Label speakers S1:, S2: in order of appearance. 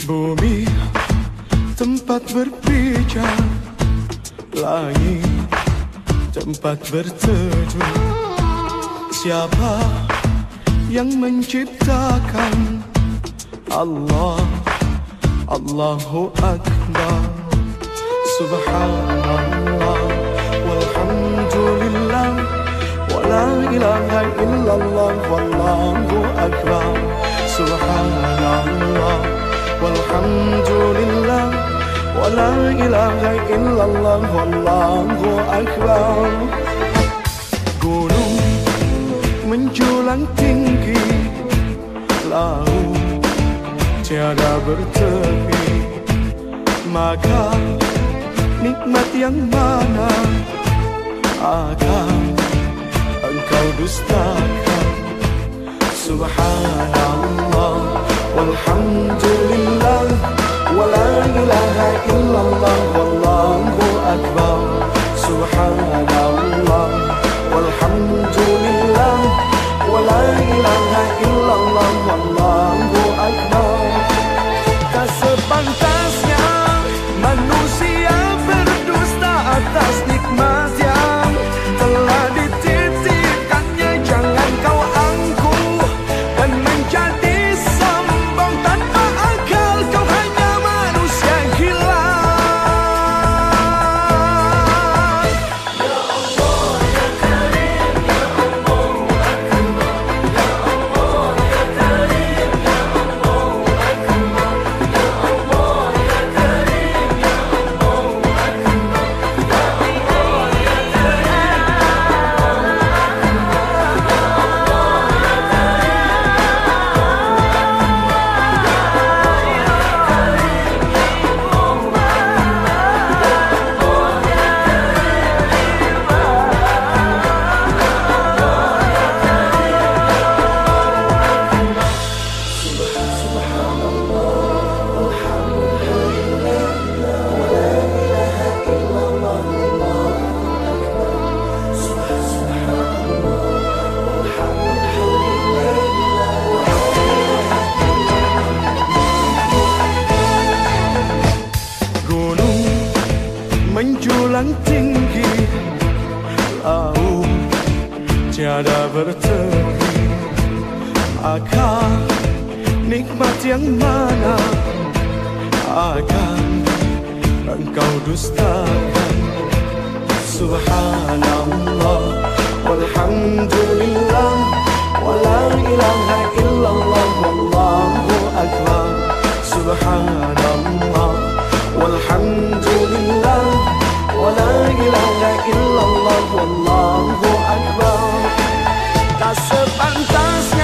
S1: Bumi tempat berpijak, langit tempat berteduh. Siapa yang menciptakan? Allah, Allahu Akbar. Subhanallah walhamdulillah wa la ilaha illallah wallahu akbar. Subhanallah walhamdulillah wa la ilaha illallah wallahu akbar. Gunung menjulang tinggi, laut tiada bertepi, maka nikmat yang mana akan engkau dustakan? Subhanallah walhamdulillah wa la ilaha illallah wallahu akbar. Subhanallah walhamdulillah wa la ilaha illallah wallahu akbar. Tak sepantasnya manusia berdusta atas nikmat yang telah dititipkannya. Jangan kau angkuh dan menjadi sombong tanpa akal. Kau hanya manusia gila. Ya Allah ya Karim, ya Allah Akbar. Ya Allah ya Karim, ya Allah Akbar. Ya Allah ya Karim, ya Allah Akbar. Ya Allah ya Gunung menjulang tinggi, laut tiada bertepi, maka nikmat yang mana akan engkau dustakan? Subhanallah walhamdulillah wa la ilaha illallah wallahu akbar. Subhanallah walhamdulillah wa la ilaha illallah wallahu akbar. Tak sepantas